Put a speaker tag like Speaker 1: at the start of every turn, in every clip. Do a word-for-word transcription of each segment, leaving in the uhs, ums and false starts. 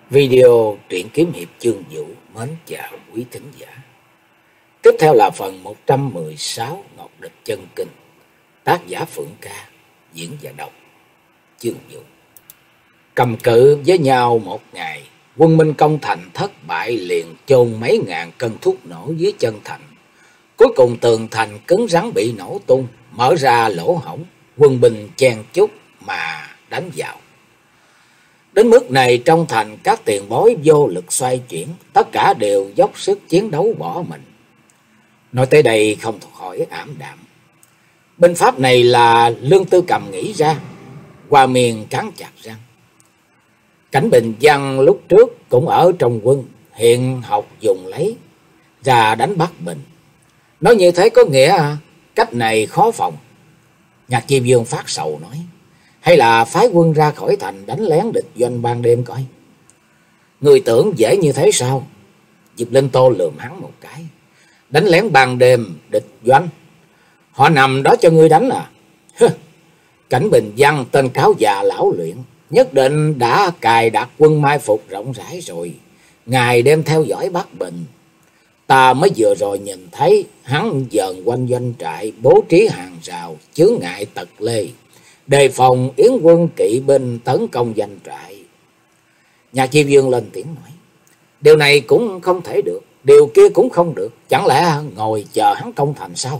Speaker 1: Video truyện kiếm hiệp chương vũ mến chào quý thính giả. Tiếp theo là phần một trăm mười sáu Ngọc Địch Chân Kinh. Tác giả Phượng Ca, diễn và đọc chương vũ. Cầm cự với nhau một ngày, quân Minh công thành thất bại, liền chôn mấy ngàn cân thuốc nổ dưới chân thành. Cuối cùng tường thành cứng rắn bị nổ tung, mở ra lỗ hổng, quân binh chen chúc mà đánh vào. Đến mức này trong thành các tiền bối vô lực xoay chuyển, tất cả đều dốc sức chiến đấu bỏ mình. Nói tới đây không khỏi ảm đạm. Binh pháp này là Lương Tư Cầm nghĩ ra. Hoa Miên cắn chặt răng. Cảnh Bình Văn lúc trước cũng ở trong quân, hiện học dùng lấy ra đánh bắt mình. Nói như thế có nghĩa cách này khó phòng. Nhạc Chi Vương phát sầu nói, hay là phái quân ra khỏi thành đánh lén địch doanh ban đêm coi. Người tưởng dễ như thế sao? Diệp Linh Tô lườm hắn một cái. Đánh lén ban đêm địch doanh? Họ nằm đó cho ngươi đánh à? Cảnh Bình Văn tên cáo già lão luyện, nhất định đã cài đặt quân mai phục rộng rãi rồi. Ngài đem theo dõi Bắc Bình. Ta mới vừa rồi nhìn thấy hắn dần quanh doanh trại, bố trí hàng rào chướng ngại tật lê, đề phòng yến quân kỵ binh tấn công doanh trại. Nhà Chi Vương lên tiếng nói, điều này cũng không thể được, điều kia cũng không được, chẳng lẽ ngồi chờ hắn công thành sao?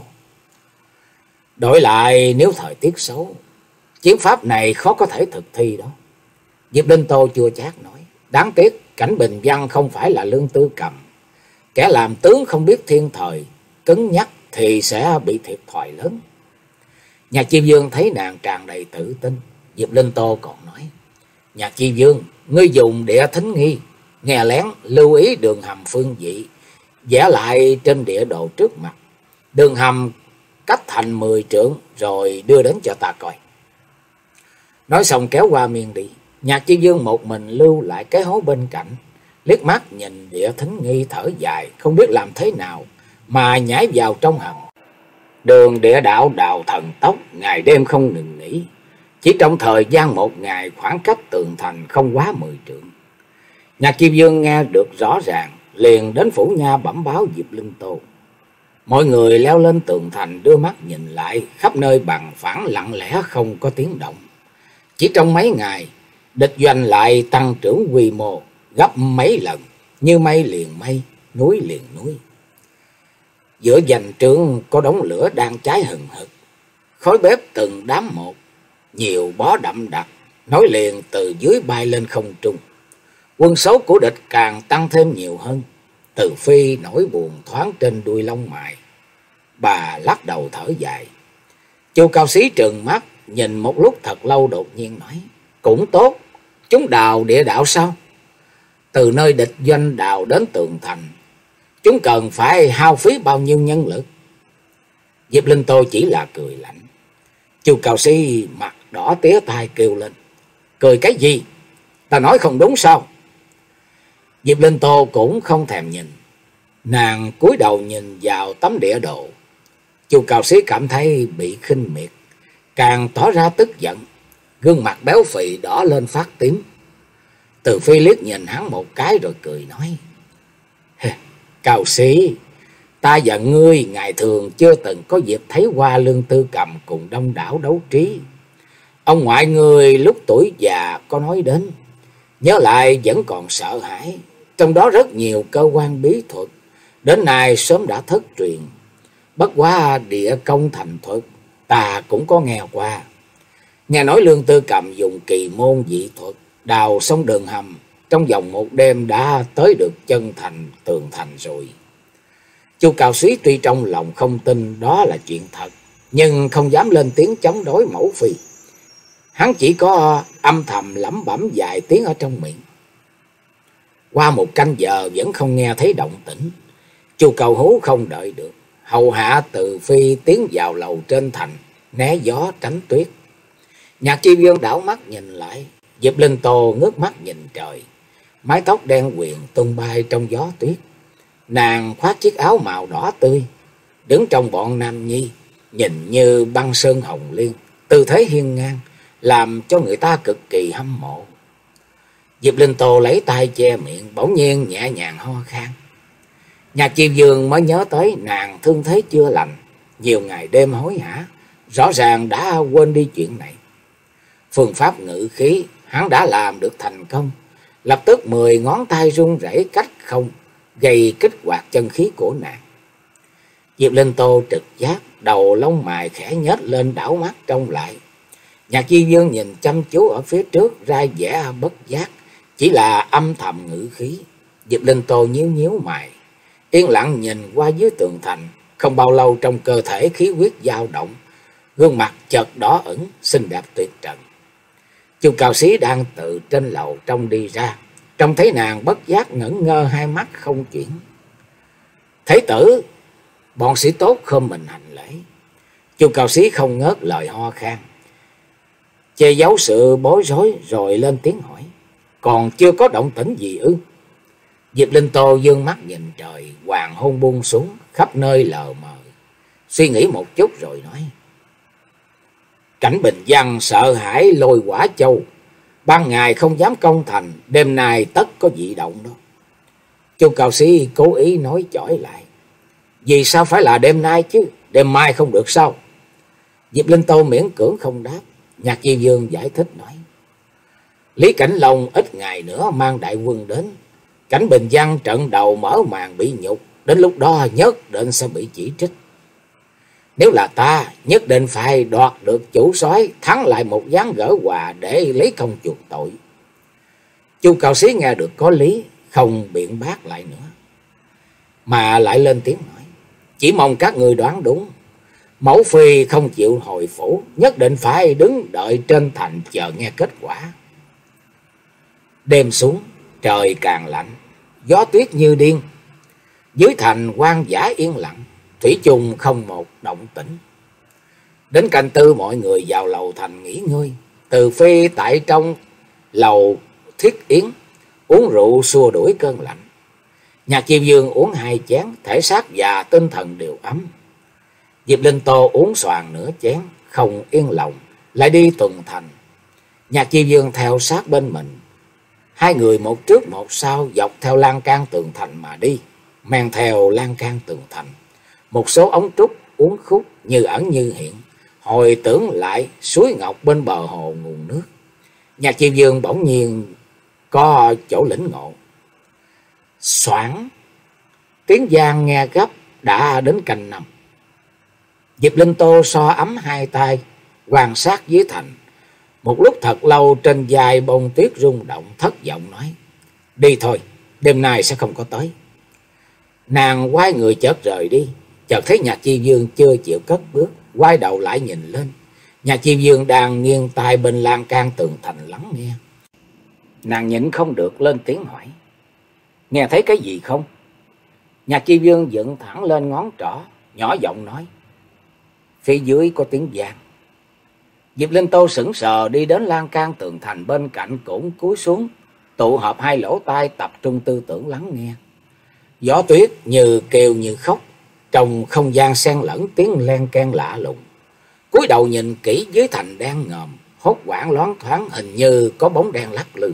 Speaker 1: Đổi lại nếu thời tiết xấu, chiến pháp này khó có thể thực thi đó. Diệp Linh Tô chua chát nói, đáng tiếc Cảnh Bình Văn không phải là Lương Tư Cầm. Kẻ làm tướng không biết thiên thời, cứng nhắc thì sẽ bị thiệt thòi lớn. Nhạc Chi Vương thấy nàng tràn đầy tự tin. Diệp Linh Tô còn nói, Nhạc Chi Vương, ngươi dùng địa thính nghi, nghe lén lưu ý đường hầm phương vị, vẽ lại trên địa đồ trước mặt. Đường hầm cách thành mười trượng, rồi đưa đến cho ta coi. Nói xong kéo Hoa Miên đi. Nhạc Chi Vương một mình lưu lại cái hố bên cạnh, liếc mắt nhìn địa thính nghi thở dài, không biết làm thế nào mà nhảy vào trong hầm. Đường địa đạo đào thần tốc, ngày đêm không ngừng nghỉ. Chỉ trong thời gian một ngày, khoảng cách tường thành không quá mười trượng. Nhạc Chi Vương nghe được rõ ràng, liền đến phủ nha bẩm báo Diệp Linh Tô. Mọi người leo lên tường thành, đưa mắt nhìn lại, khắp nơi bằng phẳng lặng lẽ không có tiếng động. Chỉ trong mấy ngày, địch doanh lại tăng trưởng quy mô gấp mấy lần, như mây liền mây, núi liền núi. Giữa doanh trướng có đống lửa đang cháy hừng hực, khói bếp từng đám một, nhiều bó đậm đặc nối liền từ dưới bay lên không trung. Quân số của địch càng tăng thêm nhiều hơn. Từ Phi nỗi buồn thoáng trên đuôi lông mày, bà lắc đầu thở dài. Chu Cao Xí trừng mắt nhìn một lúc thật lâu, đột nhiên nói, cũng tốt, chúng đào địa đạo sao? Từ nơi địch doanh đào đến tường thành, chúng cần phải hao phí bao nhiêu nhân lực? Diệp Linh Tô chỉ là cười lạnh. Chu Cao Sĩ mặt đỏ tía tai kêu lên, cười cái gì? Ta nói không đúng sao? Diệp Linh Tô cũng không thèm nhìn, nàng cúi đầu nhìn vào tấm địa đồ. Chu Cao Sĩ cảm thấy bị khinh miệt, càng tỏ ra tức giận, gương mặt béo phì đỏ lên phát tím. Từ Phi liếc nhìn hắn một cái rồi cười nói, Cao Sĩ, ta và ngươi ngày thường chưa từng có dịp thấy qua Lương Tư Cầm cùng đông đảo đấu trí. Ông ngoại ngươi lúc tuổi già có nói đến, nhớ lại vẫn còn sợ hãi, trong đó rất nhiều cơ quan bí thuật, đến nay sớm đã thất truyền. Bất quá địa công thành thuật ta cũng có nghe qua. Nghe nói Lương Tư Cầm dùng kỳ môn dị thuật đào xong đường hầm, trong vòng một đêm đã tới được chân thành tường thành rồi. Chu Cao Xí tuy trong lòng không tin đó là chuyện thật, nhưng không dám lên tiếng chống đối mẫu phi. Hắn chỉ có âm thầm lẩm bẩm vài tiếng ở trong miệng. Qua một canh giờ vẫn không nghe thấy động tĩnh. Chu Cầu Hú không đợi được, hầu hạ Từ Phi tiến vào lầu trên thành, né gió tránh tuyết. Nhạc Chi Vương đảo mắt nhìn lại, Diệp Linh Tô ngước mắt nhìn trời, mái tóc đen quyền tung bay trong gió tuyết. Nàng khoác chiếc áo màu đỏ tươi, đứng trong bọn nam nhi, nhìn như băng sơn hồng liên, tư thế hiên ngang, làm cho người ta cực kỳ hâm mộ. Diệp Linh Tô lấy tay che miệng, bỗng nhiên nhẹ nhàng ho khan. Nhạc Chiêu Dương mới nhớ tới nàng thương thế chưa lành, nhiều ngày đêm hối hả, rõ ràng đã quên đi chuyện này. Phương pháp ngự khí hắn đã làm được thành công, lập tức mười ngón tay run rẩy cách không, gây kích hoạt chân khí của nàng. Diệp Linh Tô trực giác, đầu lông mày khẽ nhếch lên, đảo mắt trông lại. Nhạc Chi Dương nhìn chăm chú ở phía trước, ra vẻ bất giác, chỉ là âm thầm ngự khí. Diệp Linh Tô nhíu nhíu mày, yên lặng nhìn qua dưới tường thành. Không bao lâu trong cơ thể khí huyết dao động, gương mặt chợt đỏ ửng, xinh đẹp tuyệt trần. Chu Cao Xí đang từ trên lầu trông đi ra, trông thấy nàng bất giác ngẩn ngơ, hai mắt không chuyển. Thế tử! Bọn sĩ tốt khom mình hành lễ. Chu Cao Xí không ngớt lời ho khan, che giấu sự bối rối rồi lên tiếng hỏi: còn chưa có động tĩnh gì ư? Diệp Linh Tô dương mắt nhìn trời, hoàng hôn buông xuống, khắp nơi lờ mờ, suy nghĩ một chút rồi nói: Cảnh Bình Văn sợ hãi Lôi Quả Châu, ban ngày không dám công thành, đêm nay tất có dị động đó. Chu Cao Sĩ cố ý nói chỏi lại: vì sao phải là đêm nay chứ, đêm mai không được sao? Diệp Linh Tô miễn cưỡng không đáp. Nhạc Chi Dương giải thích nói: Lý Cảnh Long ít ngày nữa mang đại quân đến, Cảnh Bình Văn trận đầu mở màn bị nhục, đến lúc đó nhất định sẽ bị chỉ trích. Nếu là ta, nhất định phải đoạt được chủ soái, thắng lại một ván gỡ hòa để lấy công chuộc tội. Chu Cao Xí nghe được có lý, không biện bác lại nữa, mà lại lên tiếng nói: chỉ mong các người đoán đúng. Mẫu phi không chịu hồi phủ, nhất định phải đứng đợi trên thành chờ nghe kết quả. Đêm xuống, trời càng lạnh, gió tuyết như điên. Dưới thành hoang dã yên lặng, thủy chung không một động tĩnh. Đến canh tư mọi người vào lầu thành nghỉ ngơi. Từ Phi tại trong lầu thiết yến uống rượu xua đuổi cơn lạnh. Nhạc Chiêu Dương uống hai chén, thể xác và tinh thần đều ấm. Diệp Linh Tô uống xoàn nửa chén, không yên lòng, lại đi tuần thành. Nhạc Chiêu Dương theo sát bên mình. Hai người một trước một sau dọc theo lan can tường thành mà đi. Men theo lan can tường thành, một số ống trúc uốn khúc như ẩn như hiện, hồi tưởng lại suối ngọc bên bờ hồ nguồn nước. Nhạc Chiêu Dương bỗng nhiên có chỗ lĩnh ngộ. Xoảng, tiếng giang nghe gấp, đã đến canh năm. Diệp Linh Tô so ấm hai tay, quan sát dưới thành. Một lúc thật lâu, trên vai bông tuyết rung động, thất vọng nói: đi thôi, đêm nay sẽ không có tới. Nàng quay người chợt rời đi, chợt thấy Nhạc Chi Dương chưa chịu cất bước, quay đầu lại nhìn lên. Nhạc Chi Dương đang nghiêng tai bên lan can tường thành lắng nghe. Nàng nhịn không được lên tiếng hỏi: nghe thấy cái gì không? Nhạc Chi Dương dựng thẳng lên ngón trỏ, nhỏ giọng nói: phía dưới có tiếng vang. Diệp Linh Tô sững sờ đi đến lan can tường thành bên cạnh, cũng cúi xuống, tụ hợp hai lỗ tai tập trung tư tưởng lắng nghe. Gió tuyết như kêu như khóc, trong không gian xen lẫn tiếng len keng lạ lùng. Cúi đầu nhìn kỹ dưới thành đen ngòm, hốt hoảng loáng thoáng, hình như có bóng đen lắc lư.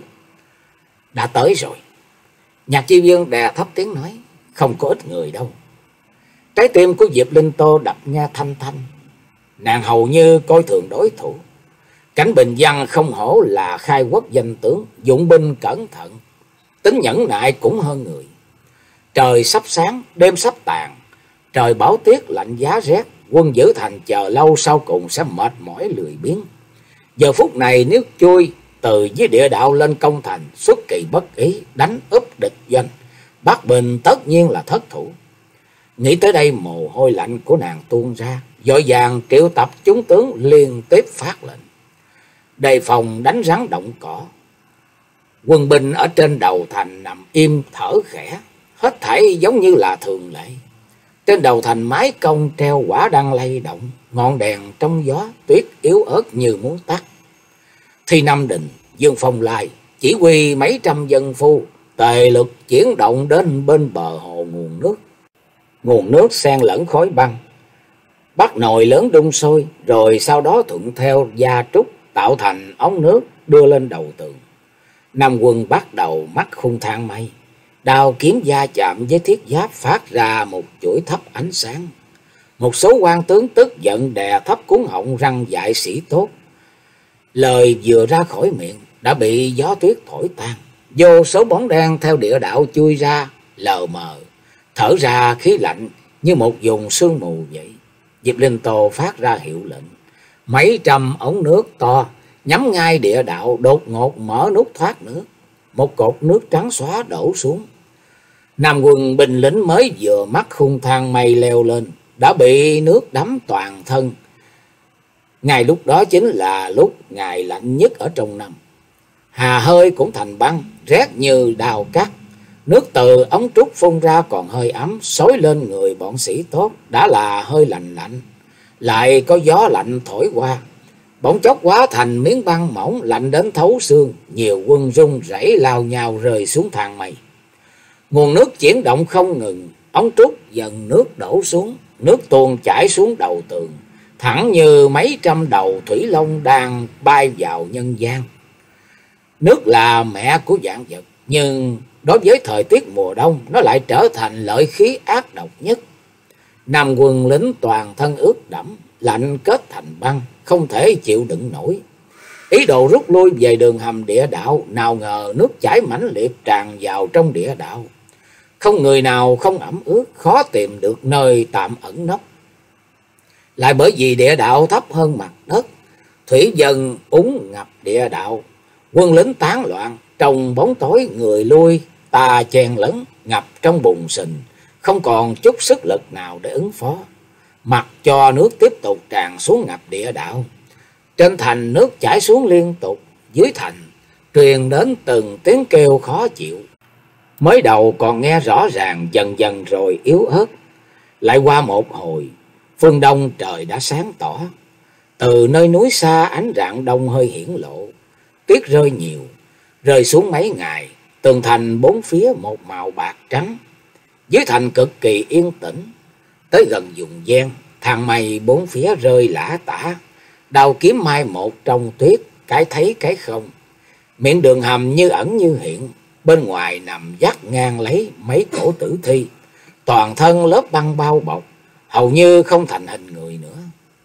Speaker 1: Đã tới rồi. Nhạc Chi Dương đè thấp tiếng nói: không có ít người đâu. Trái tim của Diệp Linh Tô đập nha thanh thanh. Nàng hầu như coi thường đối thủ. Cảnh Bình Văn không hổ là khai quốc danh tướng, dụng binh cẩn thận, tính nhẫn nại cũng hơn người. Trời sắp sáng, đêm sắp tàn, trời bão tuyết lạnh giá rét, quân giữ thành chờ lâu sau cùng sẽ mệt mỏi lười biếng. Giờ phút này nếu chui từ dưới địa đạo lên công thành, xuất kỳ bất ý đánh úp địch doanh, Bắc Bình tất nhiên là thất thủ. Nghĩ tới đây, mồ hôi lạnh của nàng tuôn ra, vội vàng triệu tập chúng tướng liên tiếp phát lệnh đề phòng đánh rắn động cỏ. Quân binh ở trên đầu thành nằm im thở khẽ, hết thảy giống như là thường lệ. Trên đầu thành mái cong treo quả đăng lay động, ngọn đèn trong gió, tuyết yếu ớt như muốn tắt. Thi Nam Đình, Dương Phong Lai chỉ huy mấy trăm dân phu tề lực chuyển động đến bên bờ hồ nguồn nước. Nguồn nước xen lẫn khói băng, bắt nồi lớn đun sôi, rồi sau đó thuận theo gia trúc tạo thành ống nước đưa lên đầu tường. Nam Quân bắt đầu mắc khung thang mây, đao kiếm va chạm với thiết giáp phát ra một chuỗi thấp ánh sáng. Một số quan tướng tức giận đè thấp cuống họng răng dại sĩ tốt. Lời vừa ra khỏi miệng đã bị gió tuyết thổi tan. Vô số bóng đen theo địa đạo chui ra, lờ mờ, thở ra khí lạnh như một vùng sương mù vậy. Diệp Linh Tô phát ra hiệu lệnh. Mấy trăm ống nước to nhắm ngay địa đạo đột ngột mở nút thoát nước. Một cột nước trắng xóa đổ xuống. Nam Quân binh lính mới vừa mắc khung thang mây leo lên đã bị nước đắm toàn thân. Ngày lúc đó chính là lúc ngày lạnh nhất ở trong năm. Hà hơi cũng thành băng, rét như đào cắt. Nước từ ống trúc phun ra còn hơi ấm, xối lên người bọn sĩ tốt đã là hơi lạnh lạnh. Lại có gió lạnh thổi qua, bỗng chốc hóa thành miếng băng mỏng lạnh đến thấu xương. Nhiều quân run rẩy lao nhào rơi xuống thang mây. Nguồn nước chuyển động không ngừng, ống trúc dần nước đổ xuống, nước tuôn chảy xuống đầu tường, thẳng như mấy trăm đầu thủy long đang bay vào nhân gian. Nước là mẹ của vạn vật, nhưng đối với thời tiết mùa đông nó lại trở thành lợi khí ác độc nhất. Nam Quân lính toàn thân ướt đẫm, lạnh kết thành băng, không thể chịu đựng nổi. Ý đồ rút lui về đường hầm địa đạo, nào ngờ nước chảy mãnh liệt tràn vào trong địa đạo. Không người nào không ẩm ướt, khó tìm được nơi tạm ẩn nấp. Lại bởi vì địa đạo thấp hơn mặt đất, thủy dần úng ngập địa đạo. Quân lính tán loạn, trong bóng tối người lui ta chen lẫn, ngập trong bùn sình, không còn chút sức lực nào để ứng phó. Mặc cho nước tiếp tục tràn xuống ngập địa đạo. Trên thành nước chảy xuống liên tục, dưới thành truyền đến từng tiếng kêu khó chịu. Mới đầu còn nghe rõ ràng, dần dần rồi yếu ớt. Lại qua một hồi, phương đông trời đã sáng tỏ. Từ nơi núi xa ánh rạng đông hơi hiển lộ. Tuyết rơi nhiều, rơi xuống mấy ngày, tường thành bốn phía một màu bạc trắng. Dưới thành cực kỳ yên tĩnh. Tới gần vùng ven, thang mây bốn phía rơi lả tả. Đao kiếm mai một trong tuyết, cái thấy cái không. Miệng đường hầm như ẩn như hiện. Bên ngoài nằm vắt ngang lấy mấy cổ tử thi, toàn thân lớp băng bao bọc, hầu như không thành hình người nữa.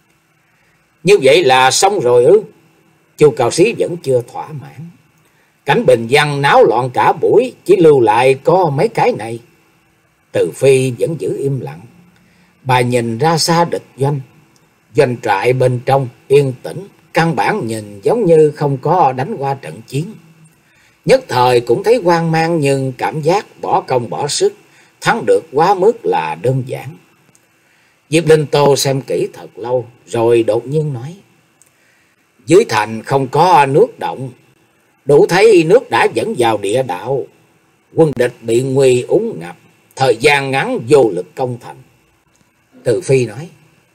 Speaker 1: Như vậy là xong rồi ư? Chu Cao Xí vẫn chưa thỏa mãn. Cảnh Bình Văn náo loạn cả buổi, chỉ lưu lại có mấy cái này. Từ Phi vẫn giữ im lặng. Bà nhìn ra xa địch doanh. Doanh trại bên trong yên tĩnh, căn bản nhìn giống như không có đánh qua trận chiến. Nhất thời cũng thấy hoang mang, nhưng cảm giác bỏ công bỏ sức thắng được quá mức là đơn giản. Diệp Linh Tô xem kỹ thật lâu rồi đột nhiên nói: dưới thành không có nước động, đủ thấy nước đã dẫn vào địa đạo. Quân địch bị nguy úng ngập, thời gian ngắn vô lực công thành. Từ Phi nói: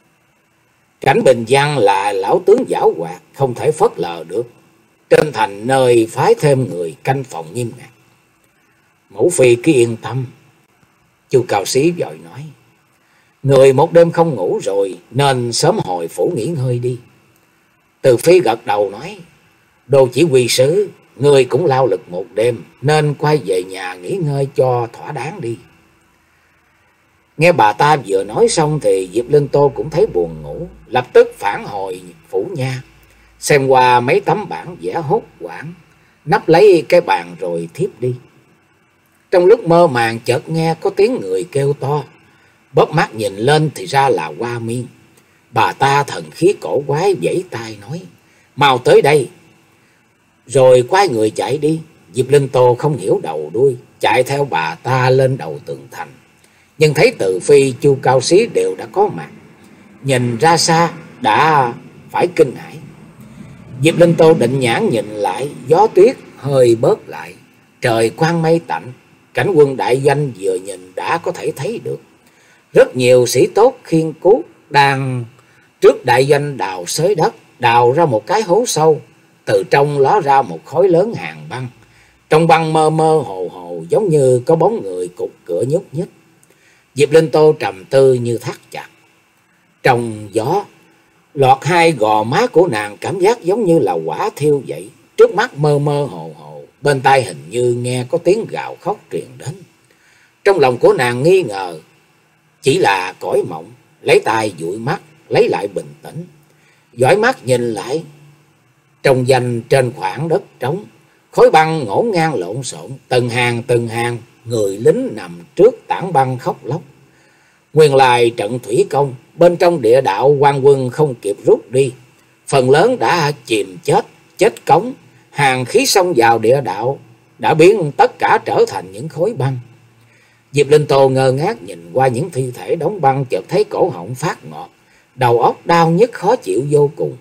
Speaker 1: Cảnh Bình Văn là lão tướng giảo hoạt, không thể phớt lờ được. Trên thành nơi phái thêm người canh phòng nghiêm ngặt. Mẫu Phi cứ yên tâm. Chu Cao Xí vội nói: người một đêm không ngủ rồi, nên sớm hồi phủ nghỉ ngơi đi. Từ Phi gật đầu nói: Đô chỉ huy sứ, người cũng lao lực một đêm, nên quay về nhà nghỉ ngơi cho thỏa đáng đi. Nghe bà ta vừa nói xong thì Diệp Linh Tô cũng thấy buồn ngủ, lập tức phản hồi phủ nha, xem qua mấy tấm bản vẽ hốt hoảng, nắp lấy cái bàn rồi thiếp đi. Trong lúc mơ màng chợt nghe có tiếng người kêu to, bóp mắt nhìn lên thì ra là Hoa Miên. Bà ta thần khí cổ quái vẫy tay nói: mau tới đây. Rồi quay người chạy đi. Diệp Linh Tô không hiểu đầu đuôi, chạy theo bà ta lên đầu tường thành. Nhưng thấy Từ Phi, Chu Cao Xí đều đã có mặt, nhìn ra xa đã phải kinh hãi. Diệp Linh Tô định nhãn nhìn lại, gió tuyết hơi bớt lại, trời quang mây tạnh. Cảnh quân đại doanh vừa nhìn đã có thể thấy được. Rất nhiều sĩ tốt khiên cuốc đang trước đại doanh đào xới đất, đào ra một cái hố sâu. Từ trong ló ra một khối lớn hàng băng. Trong băng mơ mơ hồ hồ giống như có bóng người cục cửa nhúc nhích. Diệp Linh Tô trầm tư như thắt chặt. Trong gió lọt hai gò má của nàng, cảm giác giống như là quả thiêu vậy. Trước mắt mơ mơ hồ hồ, bên tai hình như nghe có tiếng gào khóc truyền đến. Trong lòng của nàng nghi ngờ chỉ là cõi mộng, lấy tay dụi mắt, lấy lại bình tĩnh, dõi mắt nhìn lại. Trong danh trên khoảng đất trống, khối băng ngổn ngang lộn xộn, từng hàng từng hàng người lính nằm trước tảng băng khóc lóc. Nguyên lai trận thủy công bên trong địa đạo quan quân không kịp rút đi, phần lớn đã chìm chết, chết cống. Hàng khí xông vào địa đạo đã biến tất cả trở thành những khối băng. Diệp Linh Tô ngơ ngác nhìn qua những thi thể đóng băng, chợt thấy cổ họng phát ngọt, đầu óc đau nhức khó chịu vô cùng.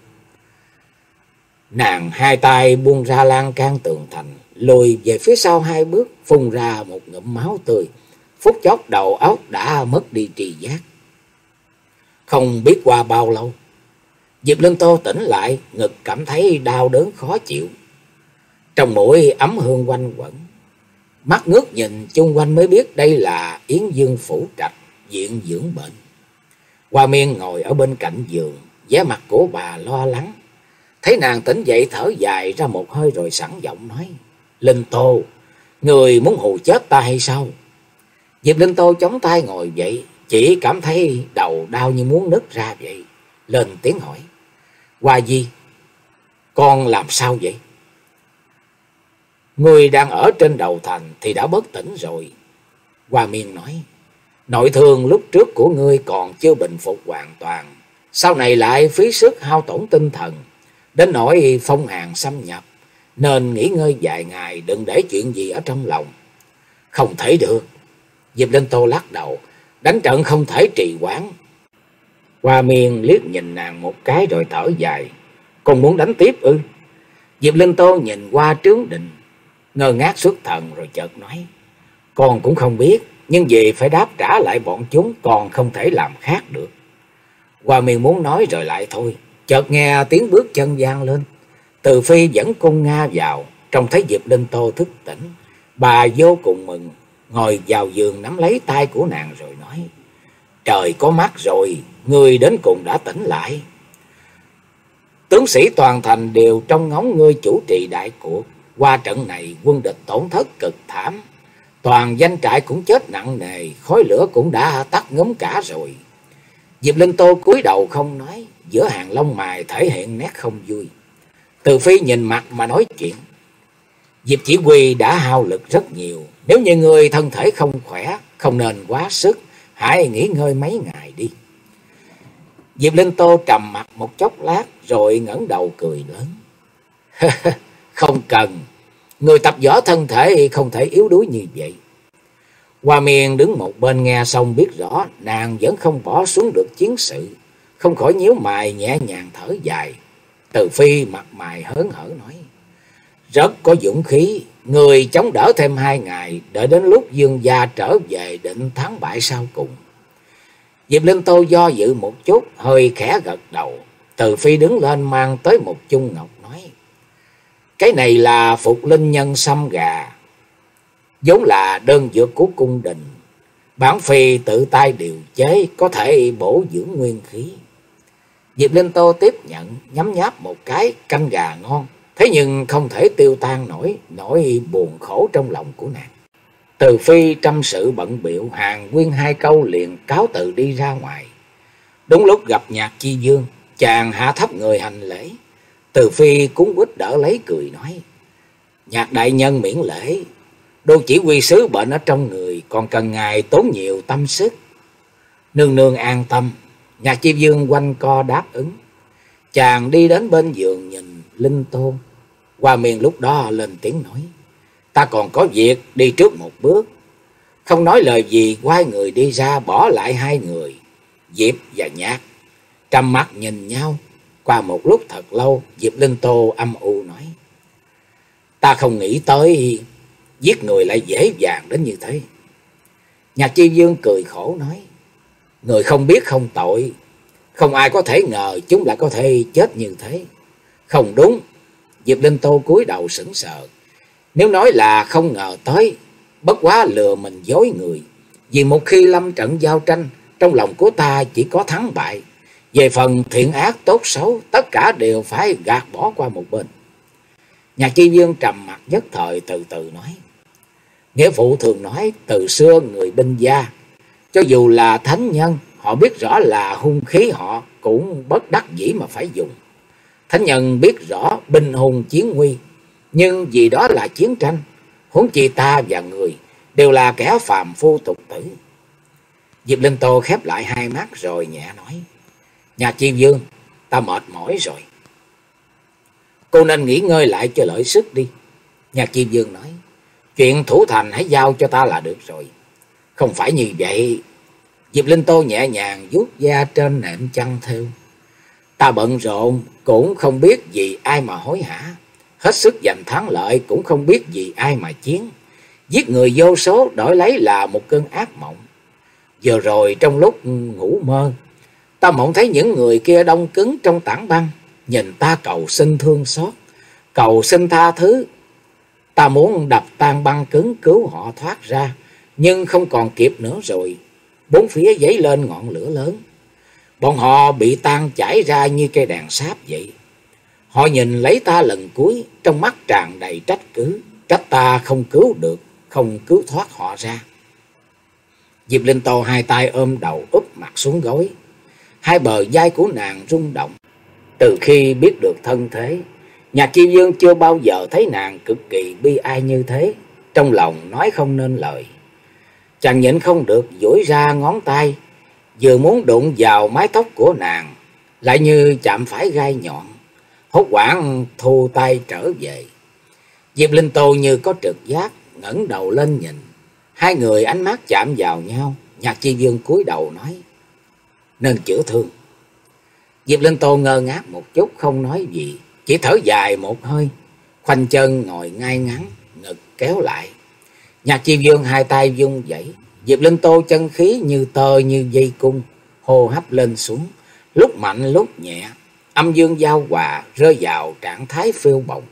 Speaker 1: Nàng hai tay buông ra lan can tường thành, lùi về phía sau hai bước, phun ra một ngụm máu tươi. Phút chốc đầu óc đã mất đi tri giác. Không biết qua bao lâu, Diệp Linh Tô tỉnh lại, ngực cảm thấy đau đớn khó chịu, trong mũi ấm hương quanh quẩn. Mắt ngước nhìn chung quanh mới biết đây là Yến Dương Phủ Trạch, viện dưỡng bệnh. Hoa Miên ngồi ở bên cạnh giường, vẻ mặt của bà lo lắng. Thấy nàng tỉnh dậy thở dài ra một hơi rồi sẵn giọng nói: Linh Tô, người muốn hù chết ta hay sao? Diệp Linh Tô chống tay ngồi dậy, chỉ cảm thấy đầu đau như muốn nứt ra vậy, lên tiếng hỏi: Hoa Di, con làm sao vậy? Người đang ở trên đầu thành thì đã bất tỉnh rồi. Hoa Miên nói: Nội thương lúc trước của ngươi còn chưa bình phục hoàn toàn, sau này lại phí sức hao tổn tinh thần, đến nỗi phong hàn xâm nhập, nên nghỉ ngơi vài ngày, đừng để chuyện gì ở trong lòng. Không thể được. Diệp Linh Tô lắc đầu: Đánh trận không thể trì hoãn. Hoa Miên liếc nhìn nàng một cái rồi thở dài: Con muốn đánh tiếp ư? Diệp Linh Tô nhìn qua Trướng Định, ngơ ngác xuất thần rồi chợt nói: Con cũng không biết, nhưng vì phải đáp trả lại bọn chúng, con không thể làm khác được. Hoa Miên muốn nói rồi lại thôi, chợt nghe tiếng bước chân vang lên. Từ Phi dẫn cung Nga vào, trông thấy Diệp Linh Tô thức tỉnh, bà vô cùng mừng, ngồi vào giường nắm lấy tay của nàng rồi nói: Trời có mắt rồi, ngươi đến cùng đã tỉnh lại. Tướng sĩ toàn thành đều trông ngóng ngươi chủ trì đại cuộc. Qua trận này quân địch tổn thất cực thảm, toàn danh trại cũng chết nặng nề, khói lửa cũng đã tắt ngấm cả rồi. Diệp Linh Tô cúi đầu không nói, giữa hàng lông mày thể hiện nét không vui. Từ Phi nhìn mặt mà nói chuyện: Diệp chỉ huy đã hao lực rất nhiều, nếu như người thân thể không khỏe, không nên quá sức, hãy nghỉ ngơi mấy ngày đi. Diệp Linh Tô trầm mặt một chốc lát rồi ngẩng đầu cười lớn: Không cần, người tập võ thân thể không thể yếu đuối như vậy. Hoa Miên đứng một bên nghe xong biết rõ nàng vẫn không bỏ xuống được chiến sự, không khỏi nhíu mày nhẹ nhàng thở dài. Từ Phi mặt mày hớn hở nói: Rất có dũng khí, người chống đỡ thêm hai ngày, đợi đến lúc Dương gia trở về định thắng bại sau cùng. Diệp Linh Tô do dự một chút, hơi khẽ gật đầu. Từ Phi đứng lên mang tới một chung ngọc nói: Cái này là phục linh nhân sâm gà, vốn là đơn dược của cung đình, bản phi tự tay điều chế, có thể bổ dưỡng nguyên khí. Diệp Linh Tô tiếp nhận, nhấm nháp một cái, canh gà ngon, thế nhưng không thể tiêu tan nổi nỗi buồn khổ trong lòng của nàng. Từ Phi trăm sự bận bịu, hàng nguyên hai câu liền cáo từ đi ra ngoài. Đúng lúc gặp Nhạc Chi Dương, chàng hạ thấp người hành lễ. Từ Phi cúng quýt đỡ lấy cười nói: Nhạc đại nhân miễn lễ, đô chỉ huy sứ bệnh ở trong người, còn cần ngài tốn nhiều tâm sức. Nương nương an tâm. Nhạc Chi Dương quanh co đáp ứng. Chàng đi đến bên giường nhìn Linh Tô. Hoa Miên lúc đó lên tiếng nói: Ta còn có việc, đi trước một bước. Không nói lời gì, quay người đi ra, bỏ lại hai người, Diệp và Nhạc, trầm mắt nhìn nhau. Qua một lúc thật lâu, Diệp Linh Tô âm u nói: Ta không nghĩ tới giết người lại dễ dàng đến như thế. Nhạc Chi Dương cười khổ nói: Người không biết không tội, không ai có thể ngờ chúng lại có thể chết như thế. Không đúng. Diệp Linh Tô cúi đầu sững sờ. Nếu nói là không ngờ tới, bất quá lừa mình dối người. Vì một khi lâm trận giao tranh, trong lòng của ta chỉ có thắng bại. Về phần thiện ác tốt xấu, tất cả đều phải gạt bỏ qua một bên. Nhạc Chi Dương trầm mặt nhất thời, từ từ nói: Nghĩa phụ thường nói từ xưa người binh gia, cho dù là thánh nhân, họ biết rõ là hung khí họ cũng bất đắc dĩ mà phải dùng. Thánh nhân biết rõ binh hùng chiến nguy, nhưng vì đó là chiến tranh, huống chi ta và người đều là kẻ phàm phu tục tử. Diệp Linh Tô khép lại hai mắt rồi nhẹ nói: Nhạc Chi Dương, ta mệt mỏi rồi, cô nên nghỉ ngơi lại cho lợi sức đi. Nhạc Chi Dương nói: Chuyện thủ thành hãy giao cho ta là được rồi. Không phải như vậy. Diệp Linh Tô nhẹ nhàng vuốt da trên nệm chăn thêu: Ta bận rộn cũng không biết vì ai mà hối hả, hết sức giành thắng lợi cũng không biết vì ai mà chiến. Giết người vô số đổi lấy là một cơn ác mộng. Vừa rồi trong lúc ngủ mơ, ta mộng thấy những người kia đông cứng trong tảng băng, nhìn ta cầu xin thương xót, cầu xin tha thứ. Ta muốn đập tan băng cứng cứu họ thoát ra, nhưng không còn kịp nữa rồi. Bốn phía dấy lên ngọn lửa lớn, bọn họ bị tan chảy ra như cây đèn sáp vậy. Họ nhìn lấy ta lần cuối, trong mắt tràn đầy trách cứ, trách ta không cứu được, không cứu thoát họ ra. Diệp Linh Tô hai tay ôm đầu úp mặt xuống gối, hai bờ vai của nàng rung động. Từ khi biết được thân thế, Nhạc Chi Dương chưa bao giờ thấy nàng cực kỳ bi ai như thế, trong lòng nói không nên lời. Chàng nhịn không được duỗi ra ngón tay, vừa muốn đụng vào mái tóc của nàng, lại như chạm phải gai nhọn, hốt hoảng thu tay trở về. Diệp Linh Tô như có trực giác, ngẩng đầu lên nhìn, hai người ánh mắt chạm vào nhau. Nhạc Chi Dương cúi đầu nói: Nên chữa thương. Diệp Linh Tô ngơ ngác một chút, không nói gì, chỉ thở dài một hơi, khoanh chân ngồi ngay ngắn, ngực kéo lại. Nhạc Chi Dương hai tay vung vẩy, Diệp Linh Tô chân khí như tơ như dây cung, hô hấp lên xuống, lúc mạnh lúc nhẹ, âm dương giao hòa, rơi vào trạng thái phiêu bồng.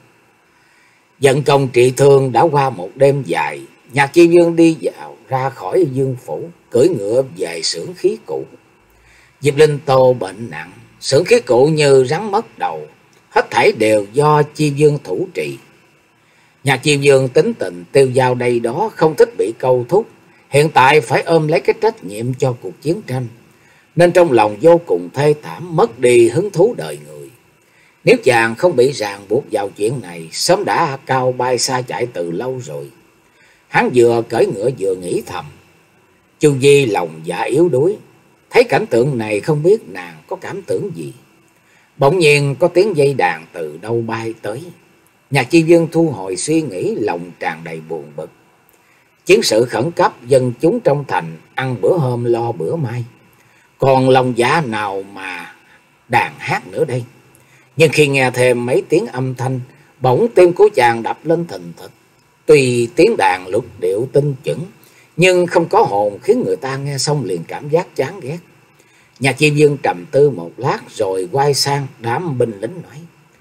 Speaker 1: Vận công trị thương đã qua một đêm dài, Nhạc Chi Dương đi vào ra khỏi dương phủ, cưỡi ngựa về xưởng khí cụ. Diệp Linh Tô bệnh nặng, xưởng khí cụ như rắn mất đầu, hết thảy đều do Chi Dương thủ trì. Nhạc Chi Dương tính tình tiêu dao đây đó, không thích bị câu thúc, hiện tại phải ôm lấy cái trách nhiệm cho cuộc chiến tranh, nên trong lòng vô cùng thê thảm, mất đi hứng thú đời người. Nếu chàng không bị ràng buộc vào chuyện này, sớm đã cao bay xa chạy từ lâu rồi. Hắn vừa cưỡi ngựa vừa nghĩ thầm, Chu Di lòng dạ yếu đuối, thấy cảnh tượng này không biết nàng có cảm tưởng gì. Bỗng nhiên có tiếng dây đàn từ đâu bay tới. Nhạc Chi Dương thu hồi suy nghĩ, lòng tràn đầy buồn bực. Chiến sự khẩn cấp, dân chúng trong thành ăn bữa hôm lo bữa mai, còn lòng dạ nào mà đàn hát nữa đây. Nhưng khi nghe thêm mấy tiếng âm thanh, bỗng tim của chàng đập lên thình thịch. Tuy tiếng đàn lục điệu tinh chuẩn, nhưng không có hồn, khiến người ta nghe xong liền cảm giác chán ghét. Nhạc Chi Dương trầm tư một lát rồi quay sang đám binh lính nói: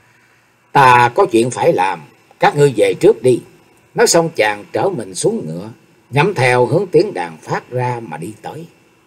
Speaker 1: Ta có chuyện phải làm, các ngươi về trước đi. Nói xong chàng trở mình xuống ngựa, nhắm theo hướng tiếng đàn phát ra mà đi tới.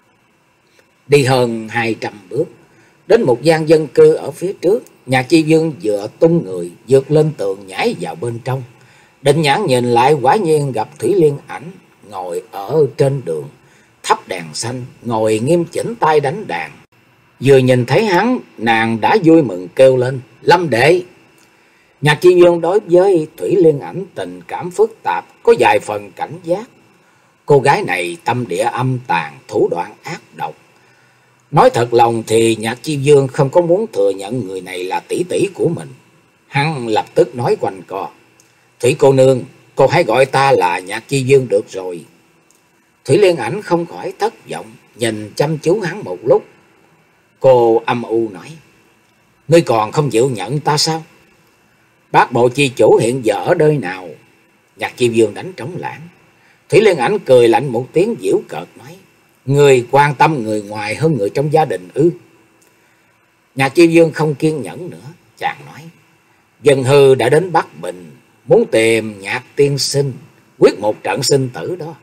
Speaker 1: Đi hơn hai trăm bước, đến một gian dân cư ở phía trước. Nhạc Chi Dương vừa tung người vượt lên tường, nhảy vào bên trong. Định nhãn nhìn lại, quả nhiên gặp Thủy Liên Ảnh ngồi ở trên đường, thắp đèn xanh, ngồi nghiêm chỉnh tay đánh đàn. Vừa nhìn thấy hắn, nàng đã vui mừng kêu lên: Lâm đệ! Nhạc Chi Dương đối với Thủy Liên Ảnh tình cảm phức tạp, có vài phần cảnh giác. Cô gái này tâm địa âm tàn, thủ đoạn ác độc. Nói thật lòng thì Nhạc Chi Dương không có muốn thừa nhận người này là tỷ tỷ của mình. Hắn lập tức nói quanh co: Thủy cô nương, cô hãy gọi ta là Nhạc Chi Dương được rồi. Thủy Liên Ảnh không khỏi thất vọng, nhìn chăm chú hắn một lúc. Cô âm u nói: Ngươi còn không chịu nhận ta sao? Bác bộ chi chủ hiện giờ ở nơi nào? Nhạc Chi Dương đánh trống lãng. Thủy Liên Ảnh cười lạnh một tiếng giễu cợt nói: Người quan tâm người ngoài hơn người trong gia đình ư? Nhạc Chi Dương không kiên nhẫn nữa, chàng nói: Dân hư đã đến Bắc Bình, muốn tìm Nhạc tiên sinh, quyết một trận sinh tử đó.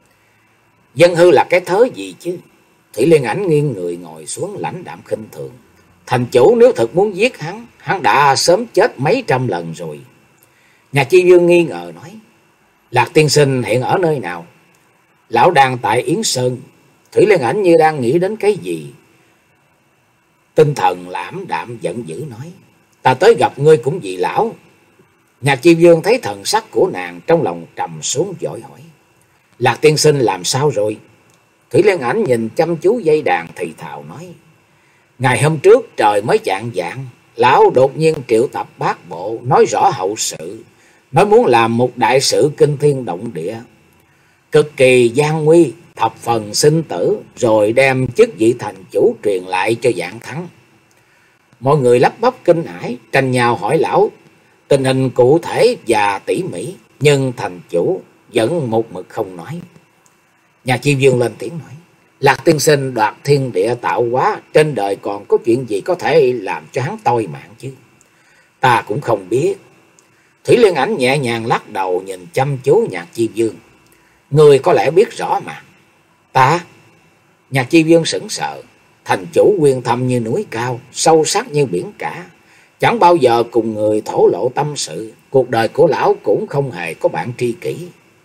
Speaker 1: Dân hư là cái thớ gì chứ? Thủy Liên Ảnh nghiêng người ngồi xuống, lãnh đạm khinh thường. Thành chủ nếu thật muốn giết hắn, hắn đã sớm chết mấy trăm lần rồi. Nhạc Chi Dương nghi ngờ nói: Lạc tiên sinh hiện ở nơi nào? Lão đang tại Yến Sơn. Thủy Liên Ảnh như đang nghĩ đến cái gì, tinh thần lãm đạm giận dữ nói: Ta tới gặp ngươi cũng vì lão. Nhạc Chi Dương thấy thần sắc của nàng, trong lòng trầm xuống vội hỏi: Lạc tiên sinh làm sao rồi? Thủy Liên Ảnh nhìn chăm chú dây đàn thì thào nói: Ngày hôm trước trời mới chạng vạng, lão đột nhiên triệu tập bát bộ, nói rõ hậu sự, nói muốn làm một đại sự kinh thiên động địa, cực kỳ gian nguy, thập phần sinh tử, rồi đem chức vị thành chủ truyền lại cho Vạn Thắng. Mọi người lắp bắp kinh hãi, tranh nhau hỏi lão tình hình cụ thể và tỉ mỉ, nhưng thành chủ vẫn một mực không nói. Nhà Chi Dương lên tiếng nói: Lạc tiên sinh đoạt thiên địa tạo hóa, trên đời còn có chuyện gì có thể làm cho hắn toi mạng chứ? Ta cũng không biết. Thủy Liên Ảnh nhẹ nhàng lắc đầu, nhìn chăm chú Nhạc Chi Dương: Người có lẽ biết rõ mà. Ta? Nhạc Chi Dương sững sờ. Thành chủ quyền thâm như núi cao, sâu sắc như biển cả, chẳng bao giờ cùng người thổ lộ tâm sự. Cuộc đời của lão cũng không hề có bạn tri kỷ.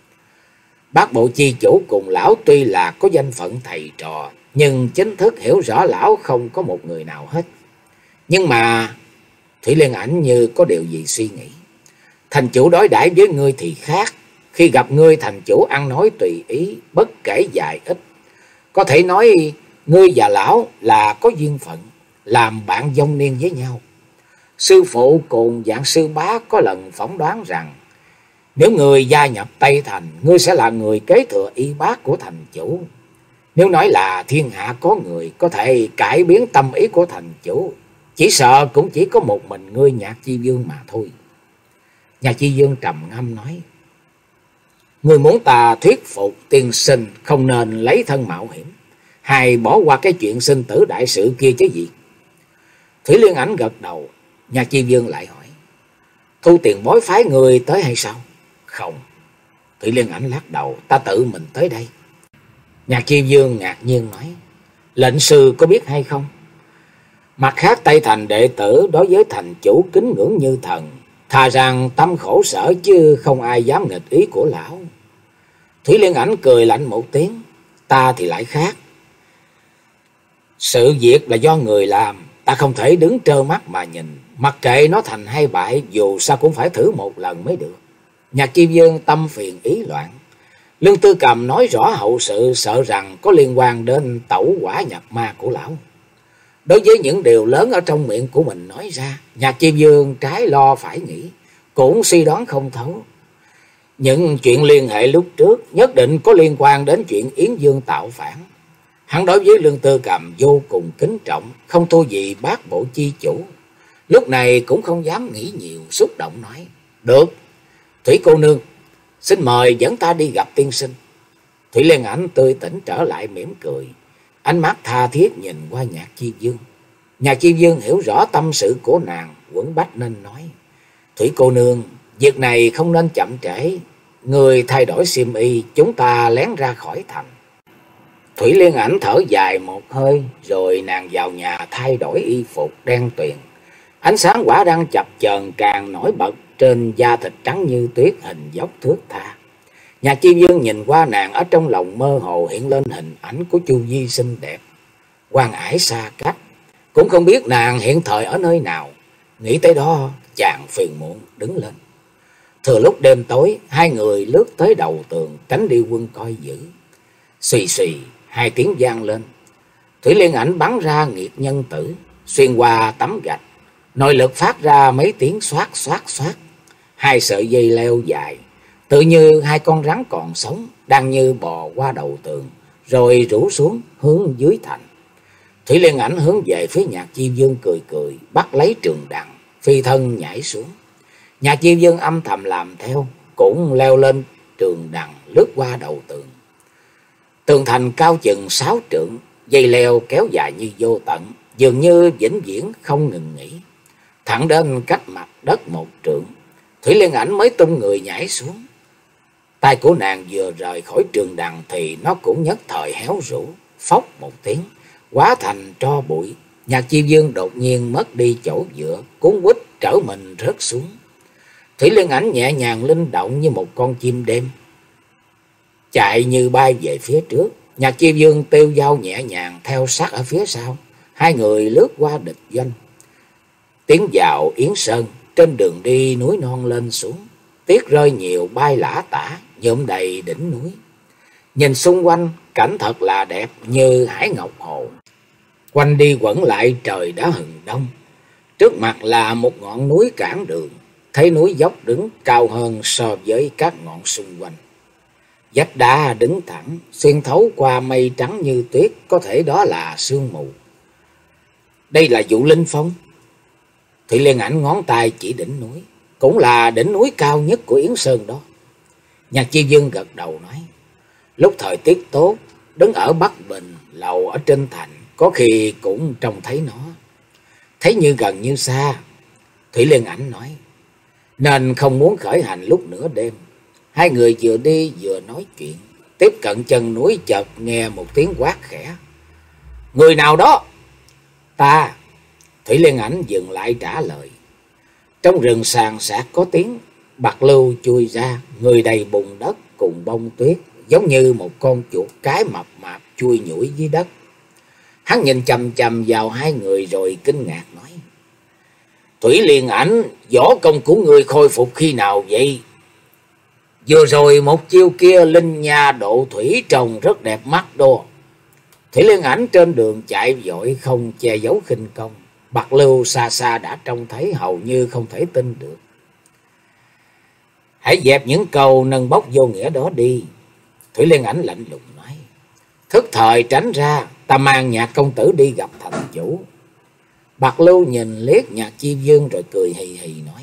Speaker 1: Bát bộ chi chủ cùng lão tuy là có danh phận thầy trò, nhưng chính thức hiểu rõ lão không có một người nào hết. Nhưng mà Thủy Liên Ảnh như có điều gì suy nghĩ. Thành chủ đối đãi với ngươi thì khác. Khi gặp ngươi, thành chủ ăn nói tùy ý, bất kể dài ít. Có thể nói ngươi và lão là có duyên phận, làm bạn vong niên với nhau. Sư phụ cùng Vạn Sư Bá có lần phỏng đoán rằng nếu người gia nhập Tây Thành, ngươi sẽ là người kế thừa y bác của thành chủ. Nếu nói là thiên hạ có người có thể cải biến tâm ý của thành chủ, chỉ sợ cũng chỉ có một mình ngươi Nhạc Chi Dương mà thôi. Nhạc Chi Dương trầm ngâm nói: Ngươi muốn ta thuyết phục tiên sinh không nên lấy thân mạo hiểm, hay bỏ qua cái chuyện sinh tử đại sự kia chứ gì? Thủy Liên Ảnh gật đầu. Nhạc Chi Dương lại hỏi: Thu tiền bối phái người tới hay sao? Không. Thủy Liên Ảnh lắc đầu: Ta tự mình tới đây. Nhạc Chi Dương ngạc nhiên nói: Lệnh sư có biết hay không? Mặt khác Tây Thành đệ tử đối với thành chủ kính ngưỡng như thần, thà rằng tâm khổ sở chứ không ai dám nghịch ý của lão. Thủy Liên Ảnh cười lạnh một tiếng: Ta thì lại khác. Sự việc là do người làm, ta không thể đứng trơ mắt mà nhìn. Mặc kệ nó thành hay bại, dù sao cũng phải thử một lần mới được. Nhạc Chi Dương tâm phiền ý loạn. Lương Tư Cầm nói rõ hậu sự, sợ rằng có liên quan đến tẩu hỏa nhập ma của lão. Đối với những điều lớn ở trong miệng của mình nói ra, Nhạc Chi Dương trái lo phải nghĩ, cũng suy đoán không thấu. Những chuyện liên hệ lúc trước nhất định có liên quan đến chuyện Yến Dương tạo phản. Hắn đối với Lương Tư Cầm vô cùng kính trọng, không thua gì bát bộ chi chủ. Lúc này cũng không dám nghĩ nhiều, xúc động nói: Được, Thủy cô nương, xin mời dẫn ta đi gặp tiên sinh. Thủy Liên Ảnh tươi tỉnh trở lại, mỉm cười, ánh mắt tha thiết nhìn qua Nhạc Chi Dương. Nhạc Chi Dương hiểu rõ tâm sự của nàng, quẫn bách nên nói: Thủy cô nương, việc này không nên chậm trễ. Người thay đổi xiêm y, chúng ta lén ra khỏi thành. Thủy Liên Ảnh thở dài một hơi, rồi nàng vào nhà thay đổi y phục đen tuyền. Ánh sáng quả đang chập chờn càng nổi bật trên da thịt trắng như tuyết, hình dốc thước tha. Nhạc Chi Dương nhìn qua nàng, ở trong lòng mơ hồ hiện lên hình ảnh của Chu Vi xinh đẹp, quan ải xa cách, cũng không biết nàng hiện thời ở nơi nào. Nghĩ tới đó, chàng phiền muộn đứng lên. Thừa lúc đêm tối, hai người lướt tới đầu tường, tránh đi quân coi giữ. Xùy xùy hai tiếng vang lên. Thủy Liên Ảnh bắn ra nghiệt nhân tử, xuyên qua tấm gạch, nội lực phát ra mấy tiếng xoát xoát xoát. Hai sợi dây leo dài, tự như hai con rắn còn sống, đang như bò qua đầu tường, rồi rủ xuống hướng dưới thành. Thủy Liên Ảnh hướng về phía Nhạc Chi Dương cười cười, bắt lấy trường đằng, phi thân nhảy xuống. Nhạc Chi Dương âm thầm làm theo, cũng leo lên trường đằng, lướt qua đầu tường. Tường thành cao chừng sáu trượng, dây leo kéo dài như vô tận, dường như vĩnh viễn không ngừng nghỉ. Thẳng đến cách mặt đất một trượng, Thủy Liên Ảnh mới tung người nhảy xuống. Tay của nàng vừa rời khỏi trường đằng thì nó cũng nhất thời héo rũ, phốc một tiếng, hóa thành tro bụi. Nhạc Chi Dương đột nhiên mất đi chỗ dựa, cuốn quýt trở mình rớt xuống. Thủy Liên Ảnh nhẹ nhàng linh động như một con chim đêm, chạy như bay về phía trước. Nhạc Chi Dương tiêu dao nhẹ nhàng theo sát ở phía sau. Hai người lướt qua địch doanh, tiến vào Yến Sơn. Trên đường đi núi non lên xuống, tuyết rơi nhiều bay lả tả, nhuộm đầy đỉnh núi. Nhìn xung quanh, cảnh thật là đẹp như hải ngọc hồ. Quanh đi quẩn lại trời đã hừng đông. Trước mặt là một ngọn núi cản đường, thấy núi dốc đứng cao hơn so với các ngọn xung quanh. Vách đá đứng thẳng, xuyên thấu qua mây trắng như tuyết, có thể đó là sương mù. Đây là Dụ Linh Phong. Thủy Liên Ảnh ngón tay chỉ đỉnh núi, cũng là đỉnh núi cao nhất của Yến Sơn đó. Nhạc Chi Dương gật đầu nói, lúc thời tiết tốt, đứng ở Bắc Bình, lầu ở trên thành, có khi cũng trông thấy nó, thấy như gần như xa. Thủy Liên Ảnh nói, nên không muốn khởi hành lúc nửa đêm. Hai người vừa đi vừa nói chuyện, tiếp cận chân núi chợt nghe một tiếng quát khẽ. Người nào đó? Ta. Thủy Liên Ảnh dừng lại trả lời. Trong rừng sàn sạt có tiếng bạc lưu chui ra, người đầy bùn đất cùng bông tuyết, giống như một con chuột cái mập mạp chui nhủi dưới đất. Hắn nhìn chằm chằm vào hai người rồi kinh ngạc nói, Thủy Liên Ảnh, võ công của người khôi phục khi nào vậy? Vừa rồi một chiêu kia linh nha độ thủy trông rất đẹp mắt đô. Thủy Liên Ảnh trên đường chạy vội không che giấu khinh công. Bạc Lưu xa xa đã trông thấy, hầu như không thể tin được. Hãy dẹp những câu nâng bốc vô nghĩa đó đi. Thủy Liên Ảnh lạnh lùng nói, thức thời tránh ra, ta mang Nhạc công tử đi gặp thành chủ. Bạc Lưu nhìn liếc Nhạc Chi Dương rồi cười hì hì nói,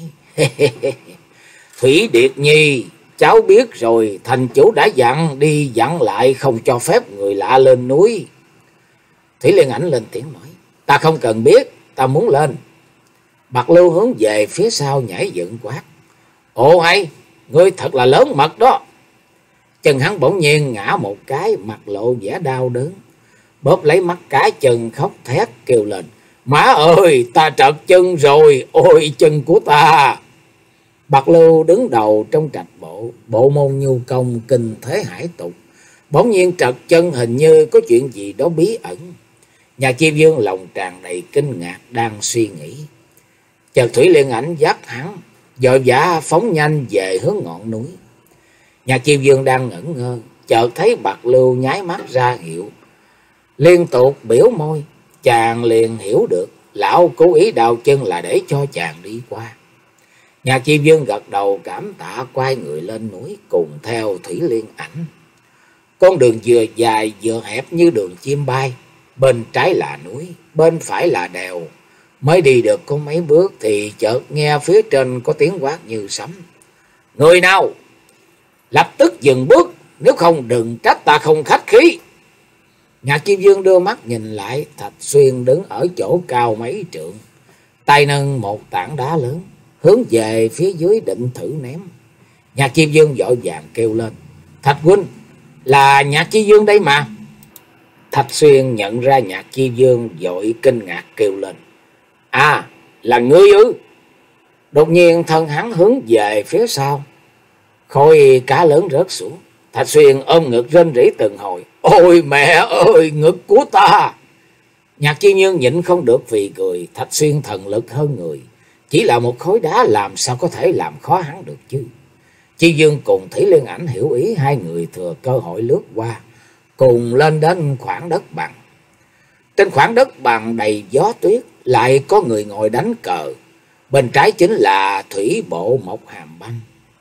Speaker 1: Thủy Điệt Nhi, cháu biết rồi, thành chủ đã dặn đi dặn lại không cho phép người lạ lên núi. Thủy Liên Ảnh lên tiếng nói, ta không cần biết, ta muốn lên. Bạc Lưu hướng về phía sau nhảy dựng quát, ồ hay, ngươi thật là lớn mật đó. Chân hắn bỗng nhiên ngã một cái, mặt lộ vẻ đau đớn, bóp lấy mắt cá chân khóc thét kêu lên, má ơi, ta trật chân rồi, ôi chân của ta. Bạc Lưu đứng đầu trong trạch bộ, bộ môn nhu công kinh thế hải tục, bỗng nhiên trật chân, hình như có chuyện gì đó bí ẩn. Nhà Chi Dương lòng tràn đầy kinh ngạc đang suy nghĩ. Chợt Thủy Liên Ảnh dắt hắn vội vã phóng nhanh về hướng ngọn núi. Nhà Chi Dương đang ngẩn ngơ, chợt thấy Bạc Lưu nháy mắt ra hiệu, liên tục biểu môi. Chàng liền hiểu được lão cố ý đào chân là để cho chàng đi qua. Nhà Chi Dương gật đầu cảm tạ, quay người lên núi cùng theo Thủy Liên Ảnh. Con đường vừa dài vừa hẹp như đường chim bay, bên trái là núi, bên phải là đèo. Mới đi được có mấy bước thì chợt nghe phía trên có tiếng quát như sấm, người nào? Lập tức dừng bước, nếu không đừng trách ta không khách khí. Nhạc Chi Dương đưa mắt nhìn lại, Thạch Xuyên đứng ở chỗ cao mấy trượng, tay nâng một tảng đá lớn, hướng về phía dưới định thử ném. Nhạc Chi Dương vội vàng kêu lên, Thạch huynh, là Nhạc Chi Dương đây mà. Thạch Xuyên nhận ra Nhạc Chi Dương vội kinh ngạc kêu lên, à, là ngươi ư? Đột nhiên thân hắn hướng về phía sau, khối cá lớn rớt xuống. Thạch Xuyên ôm ngực rên rỉ từng hồi, ôi mẹ ơi, ngực của ta. Nhạc Chi Dương nhịn không được vì cười. Thạch Xuyên thần lực hơn người, chỉ là một khối đá làm sao có thể làm khó hắn được chứ. Chi Dương cùng Thủy Liên Ảnh hiểu ý, hai người thừa cơ hội lướt qua, cùng lên đến khoảng đất bằng. Trên khoảng đất bằng đầy gió tuyết lại có người ngồi đánh cờ. Bên trái chính là thủy bộ Mộc Hàm Băng,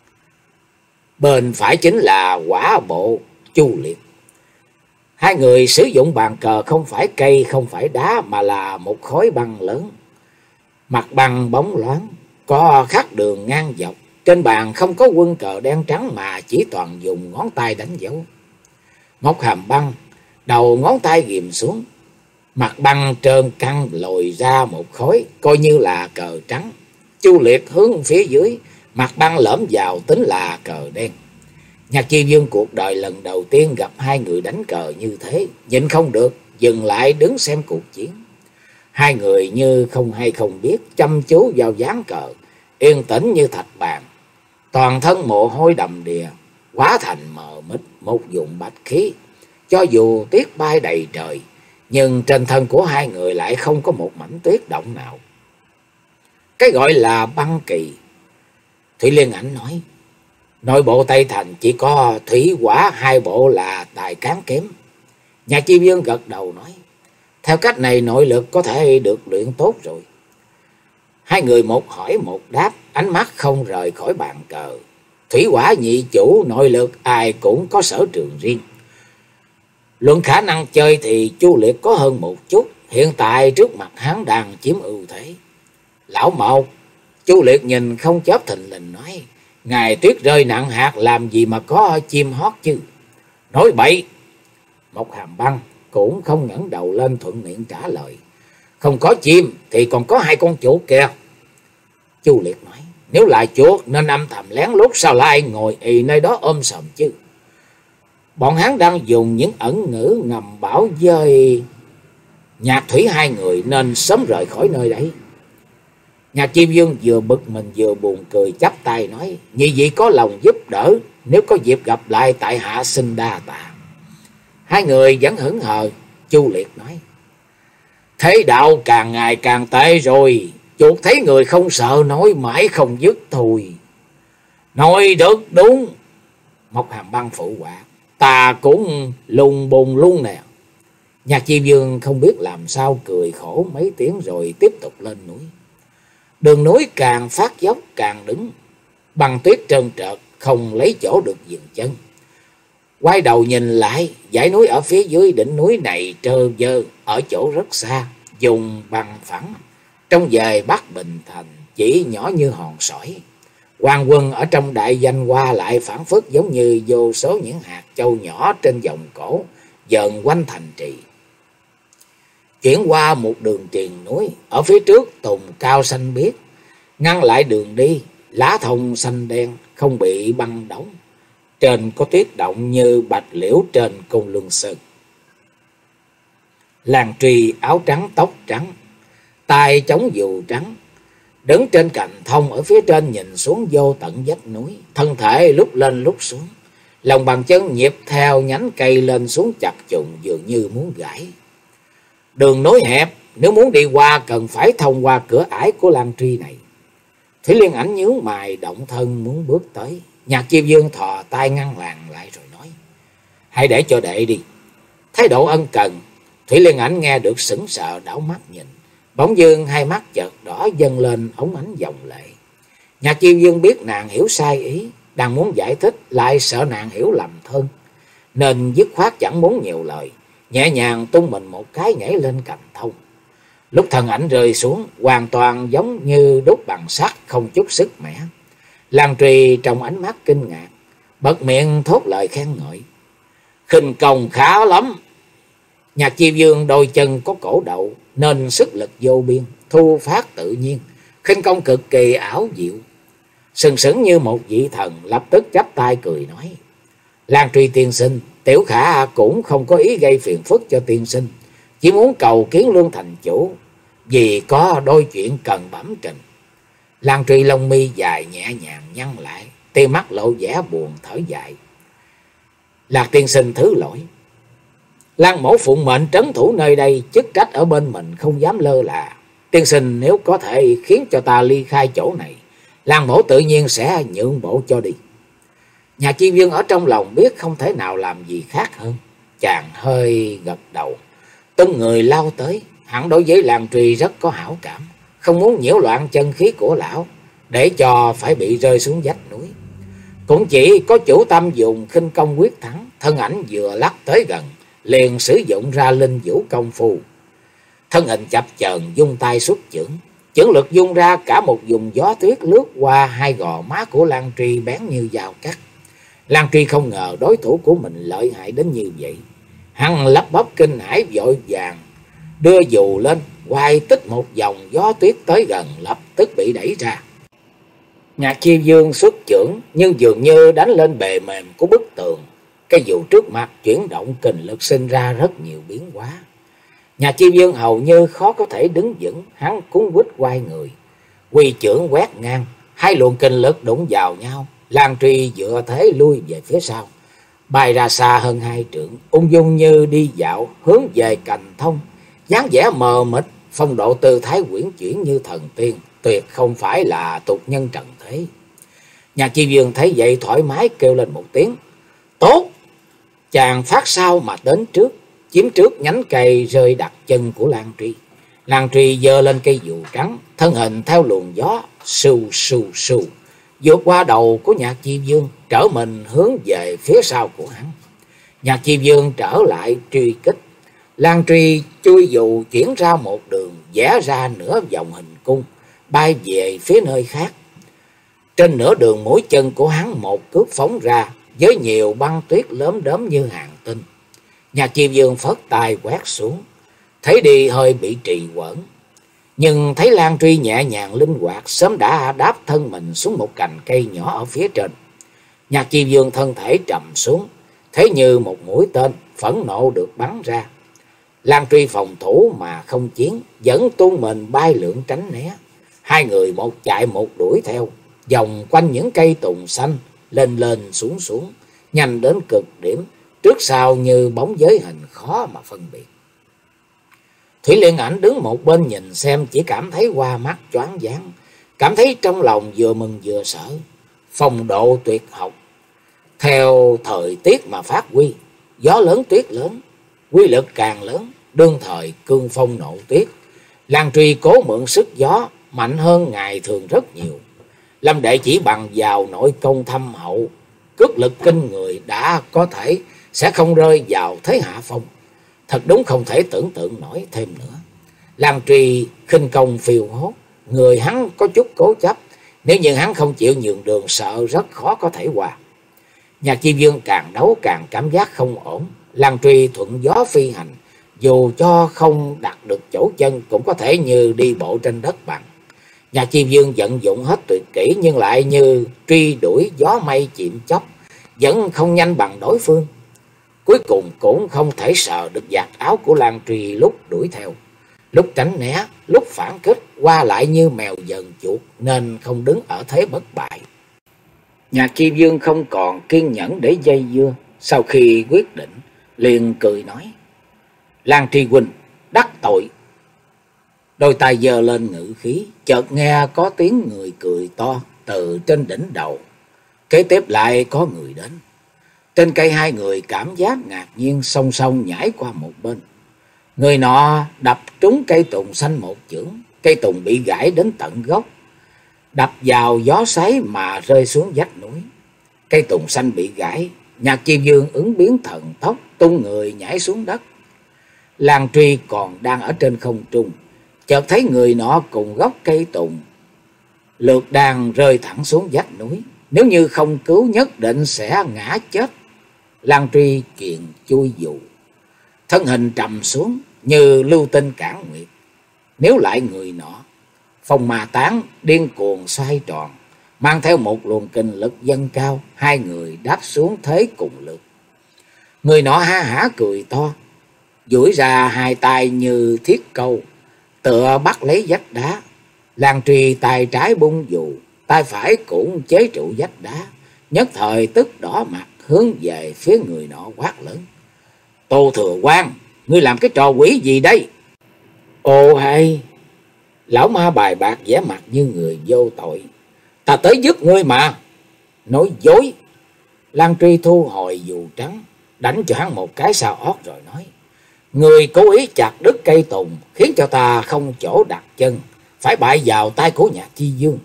Speaker 1: bên phải chính là hỏa bộ Chu Liệt. Hai người sử dụng bàn cờ không phải cây, không phải đá, mà là một khối băng lớn. Mặt băng bóng loáng, có khắc đường ngang dọc. Trên bàn không có quân cờ đen trắng mà chỉ toàn dùng ngón tay đánh dấu. Mộc Hàm Băng đầu ngón tay ghìm xuống, mặt băng trơn căng lồi ra một khối, coi như là cờ trắng. Chu Liệt hướng phía dưới, mặt băng lõm vào tính là cờ đen. Nhạc Chi Dương cuộc đời lần đầu tiên gặp hai người đánh cờ như thế, nhịn không được dừng lại đứng xem cuộc chiến. Hai người như không hay không biết, chăm chú vào ván cờ, yên tĩnh như thạch bàn. toàn thân mồ hôi đầm đìa, hóa thành mờ mịt một vùng bạch khí. Cho dù tuyết bay đầy trời, nhưng trên thân của hai người lại không có một mảnh tuyết động nào. Cái gọi là băng kỳ. Thủy Liên Ảnh nói, nội bộ Tây Thành chỉ có thủy hỏa hai bộ là tài cán kém. Nhà Chi Vương gật đầu nói, theo cách này nội lực có thể được luyện tốt rồi. Hai người một hỏi một đáp, ánh mắt không rời khỏi bàn cờ. Thủy hỏa nhị chủ nội lực ai cũng có sở trường riêng. Luận khả năng chơi thì Chu Liệt có hơn một chút, hiện tại trước mặt hắn đang chiếm ưu thế. Lão Mộc, Chu Liệt nhìn không chớp thình lình nói, ngày tuyết rơi nặng hạt làm gì mà có chim hót chứ. Nói bậy. Một Hàm Băng cũng không ngẩng đầu lên thuận miệng trả lời, không có chim thì còn có hai con chuột kìa. Chu Liệt nói, nếu là chuột nên âm thầm lén lút, sao lại ngồi ì nơi đó ôm sòm chứ. Bọn hắn đang dùng những ẩn ngữ ngầm bảo với Nhạc Thủy hai người nên sớm rời khỏi nơi đấy. Nhạc Chi Vương vừa bực mình vừa buồn cười, chắp tay nói, nhị vị có lòng giúp đỡ, nếu có dịp gặp lại tại hạ xin đa tạ. Hai người vẫn hững hờ. Chu Liệt nói, thế đạo càng ngày càng tệ rồi, chuột thấy người không sợ nói mãi không dứt thôi. Nói được đúng. Một Hàm Băng phụ họa, ta cũng lùng bùng luôn nè. Nhạc Chi Vương không biết làm sao, cười khổ mấy tiếng rồi tiếp tục lên núi. Đường núi càng phát dốc càng đứng, băng tuyết trơn trợt, không lấy chỗ được dừng chân. Quay đầu nhìn lại, dãy núi ở phía dưới đỉnh núi này trơ vơ ở chỗ rất xa, dùng bằng phẳng. Trong về Bắc Bình Thành chỉ nhỏ như hòn sỏi. Hoàng quân ở trong đại danh qua lại phảng phất giống như vô số những hạt châu nhỏ trên vòng cổ dần quanh thành trì. Chuyển qua một đường triền núi, ở phía trước tùng cao xanh biếc, ngăn lại đường đi, lá thông xanh đen không bị băng đóng. Trên có tuyết động như bạch liễu trên Côn Luân Sơn. Làng Trì áo trắng tóc trắng, tay chống dù trắng, đứng trên cành thông ở phía trên nhìn xuống vô tận vách núi, thân thể lúc lên lúc xuống, lòng bàn chân nhịp theo nhánh cây lên xuống chập trùng dường như muốn gãy. Đường núi hẹp, nếu muốn đi qua cần phải thông qua cửa ải của Làng Trì này. Thủy Liên Ảnh nhíu mày động thân muốn bước tới. Nhạc Chi Vương thò tay ngăn làng lại rồi nói, hãy để cho đệ đi. Thái độ ân cần, Thủy Liên Ảnh nghe được sững sờ đảo mắt nhìn. Bỗng dưng hai mắt chợt đỏ dâng lên ống ánh dòng lệ. Nhạc Chi Vương biết nàng hiểu sai ý, đang muốn giải thích lại sợ nàng hiểu lầm hơn, nên dứt khoát chẳng muốn nhiều lời, nhẹ nhàng tung mình một cái nhảy lên cành thông. Lúc thân ảnh rơi xuống, hoàn toàn giống như đúc bằng sắt, không chút sức mẻ. Làng Trì trong ánh mắt kinh ngạc, bật miệng thốt lời khen ngợi, khinh công khá lắm. Nhạc Chi Vương đôi chân có cổ đậu nên sức lực vô biên, thu phát tự nhiên, khinh công cực kỳ ảo diệu. Sừng sững như một vị thần, lập tức chắp tay cười nói, Làng Trì tiên sinh, tiểu khả cũng không có ý gây phiền phức cho tiên sinh, chỉ muốn cầu kiến Luân thành chủ, vì có đôi chuyện cần bẩm trình. Làng Trì lông mi dài nhẹ nhàng nhăn lại, tia mắt lộ vẻ buồn thở dài. Lạc tiên sinh thứ lỗi, Lan mẫu phụng mệnh trấn thủ nơi đây, chức trách ở bên mình không dám lơ là. Tiên sinh nếu có thể khiến cho ta ly khai chỗ này, Lan mẫu tự nhiên sẽ nhượng bộ cho đi. Nhà Chi Vương ở trong lòng biết không thể nào làm gì khác hơn, chàng hơi gật đầu, tung người lao tới. Hắn đối với Làng Trì rất có hảo cảm, không muốn nhiễu loạn chân khí của lão, để cho phải bị rơi xuống vách núi. Cũng chỉ có chủ tâm dùng khinh công quyết thắng, thân ảnh vừa lắc tới gần, liền sử dụng ra linh vũ công phu. Thân hình chập chờn dung tay xuất chưởng, chưởng lực dung ra cả một vùng gió tuyết lướt qua hai gò má của Làng Trì bén như dao cắt. Làng Trì không ngờ đối thủ của mình lợi hại đến như vậy, hắn lắp bắp kinh hãi vội vàng đưa dù lên, quay tích một vòng gió tuyết tới gần, lập tức bị đẩy ra. Nhạc Chi Vương xuất chưởng nhưng dường như đánh lên bề mềm của bức tường, cái dù trước mặt chuyển động kình lực sinh ra rất nhiều biến hóa. Nhạc Chi Vương hầu như khó có thể đứng vững, hắn cuốn quýt quay người, quy chưởng quét ngang, hai luồng kình lực đụng vào nhau, Lan Truy dựa thế lui về phía sau, bay ra xa hơn hai trượng, ung dung như đi dạo hướng về Cành Thông, dáng vẻ mờ mịt, phong độ tư thái quyển chuyển như thần tiên, tuyệt không phải là tục nhân trần thế. Nhà Chi Vương thấy vậy thoải mái kêu lên một tiếng tốt. Chàng phát sau mà đến trước, chiếm trước nhánh cây rơi đặt chân của Lan Truy. Lan Truy giơ lên cây dù trắng, thân hình theo luồng gió sù sù sù vượt qua đầu của Nhạc Chi Vương, trở mình hướng về phía sau của hắn. Nhạc Chi Vương trở lại truy kích. Lan Truy chui dù chuyển ra một đường, vẽ ra nửa vòng hình cung, bay về phía nơi khác. Trên nửa đường mũi chân của hắn một cước phóng ra, với nhiều băng tuyết lớn đốm như hàng tinh. Nhạc Chi Vương phất tay quét xuống, thấy đi hơi bị trì quẩn, nhưng thấy Lan Truy nhẹ nhàng linh hoạt, sớm đã đáp thân mình xuống một cành cây nhỏ ở phía trên. Nhạc Chi Vương thân thể trầm xuống, thế như một mũi tên phẫn nộ được bắn ra. Lan Truy phòng thủ mà không chiến, vẫn tung mình bay lượn tránh né. Hai người một chạy một đuổi theo, vòng quanh những cây tùng xanh, lên lên xuống xuống, nhanh đến cực điểm, trước sau như bóng giới hình khó mà phân biệt. Thủy Liên Ảnh đứng một bên nhìn xem, chỉ cảm thấy qua mắt choáng váng, cảm thấy trong lòng vừa mừng vừa sợ. Phong độ tuyệt học, theo thời tiết mà phát huy, gió lớn tuyết lớn, quy lực càng lớn, đương thời cương phong nộ tuyết. Lan Truy cố mượn sức gió, mạnh hơn ngày thường rất nhiều. Lâm Đệ chỉ bằng vào nội công thâm hậu, cước lực kinh người, đã có thể sẽ không rơi vào thế hạ phong. Thật đúng không thể tưởng tượng nổi thêm nữa. Lan Truy khinh công phiêu hốt, người hắn có chút cố chấp, nếu như hắn không chịu nhường đường sợ rất khó có thể qua. Nhạc Chi Vương càng đấu càng cảm giác không ổn. Lan Truy thuận gió phi hành, dù cho không đặt được chỗ chân cũng có thể như đi bộ trên đất bằng. Nhạc Chi Vương vận dụng hết tuyệt kỹ, nhưng lại như truy đuổi gió mây chìm chóc, vẫn không nhanh bằng đối phương. Cuối cùng cũng không thể sờ được vạt áo của Lan Truy lúc đuổi theo, lúc tránh né, lúc phản kích, qua lại như mèo dần chuột, nên không đứng ở thế bất bại. Nhạc Chi Vương không còn kiên nhẫn để dây dưa, sau khi quyết định liền cười nói: Lan Tri huynh đắc tội. Đôi tay giơ lên ngự khí, chợt nghe có tiếng người cười to từ trên đỉnh đầu. Kế tiếp lại có người đến. Trên cây hai người cảm giác ngạc nhiên, song song nhảy qua một bên. Người nọ đập trúng cây tùng xanh một chưởng, cây tùng bị gãy đến tận gốc, đập vào gió xoáy mà rơi xuống vách núi. Cây tùng xanh bị gãy, Nhạc Chi Vương ứng biến thần tốc, tung người nhảy xuống đất. Lan Truy còn đang ở trên không trung, chợt thấy người nọ cùng gốc cây tùng lượt đang rơi thẳng xuống vách núi, nếu như không cứu nhất định sẽ ngã chết. Lan Truy kiền chui dù, thân hình trầm xuống như lưu tinh cản nguyệt. Nếu lại người nọ, phong ma tán điên cuồng xoay tròn, mang theo một luồng kinh lực dâng cao, hai người đáp xuống thế cùng lượt. Người nọ ha hả cười to, duỗi ra hai tay như thiết câu, tựa bắt lấy vách đá. Lan Truy tay trái bung dù, tay phải cũng chế trụ vách đá, nhất thời tức đỏ mặt, hướng về phía người nọ quát lớn: Tô Thừa Quang, ngươi làm cái trò quỷ gì đây? Ồ hay! Lão ma bài bạc vẻ mặt như người vô tội: Ta tới giúp ngươi mà. Nói dối! Lan Truy thu hồi dù trắng, đánh cho hắn một cái sau ót rồi nói: Người cố ý chặt đứt cây tùng, khiến cho ta không chỗ đặt chân, phải bại vào tay của Nhạc Chi Vương.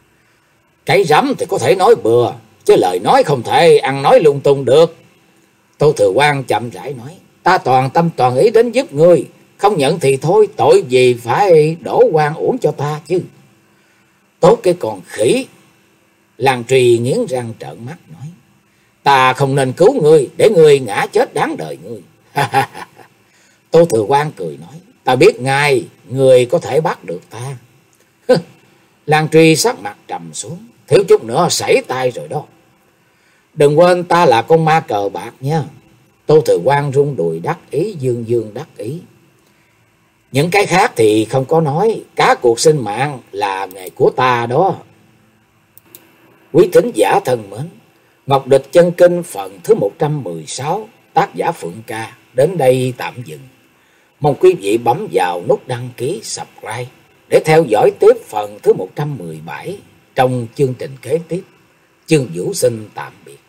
Speaker 1: Cái rắm thì có thể nói bừa, chứ lời nói không thể ăn nói lung tung được. Tô Thừa Quang chậm rãi nói: Ta toàn tâm toàn ý đến giúp ngươi, không nhận thì thôi, tội gì phải đổ oan uổng cho ta chứ. Tốt cái con khỉ! Lan Truy nghiến răng trợn mắt nói: Ta không nên cứu ngươi, để ngươi ngã chết đáng đời ngươi. Tô Thừa Quang cười nói: Ta biết ngay ngươi có thể bắt được ta. Lan Truy sắc mặt trầm xuống, thiếu chút nữa sảy tay rồi đó. Đừng quên ta là con ma cờ bạc nha. Tô Thừa Quang rung đùi đắc ý, dương dương đắc ý. Những cái khác thì không có nói, cá cuộc sinh mạng là nghề của ta đó. Quý thính giả thân mến, Ngọc Địch Chân Kinh phần thứ một trăm mười sáu, tác giả Phượng Ca đến đây tạm dừng. Mong quý vị bấm vào nút đăng ký subscribe để theo dõi tiếp phần thứ một trăm mười bảy trong chương trình kế tiếp. Chương Vũ xin tạm biệt.